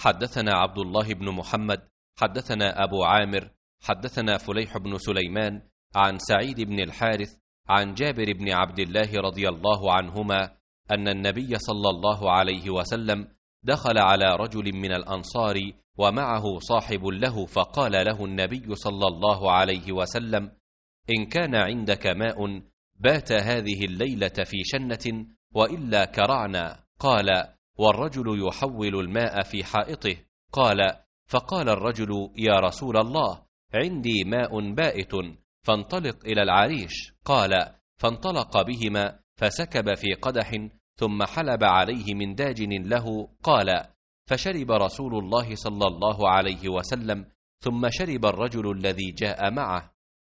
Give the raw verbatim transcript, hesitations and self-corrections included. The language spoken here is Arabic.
حدثنا عبد الله بن محمد حدثنا أبو عامر حدثنا فليح بن سليمان عن سعيد بن الحارث عن جابر بن عبد الله رضي الله عنهما أن النبي صلى الله عليه وسلم دخل على رجل من الأنصار ومعه صاحب له، فقال له النبي صلى الله عليه وسلم: إن كان عندك ماء بات هذه الليلة في شنة، وإلا كرعنا. قال: والرجل يحول الماء في حائطه. قال: فقال الرجل: يا رسول الله، عندي ماء بائت، فانطلق إلى العريش. قال: فانطلق بهما فسكب في قدح، ثم حلب عليه من داجن له. قال: فشرب رسول الله صلى الله عليه وسلم، ثم شرب الرجل الذي جاء معه.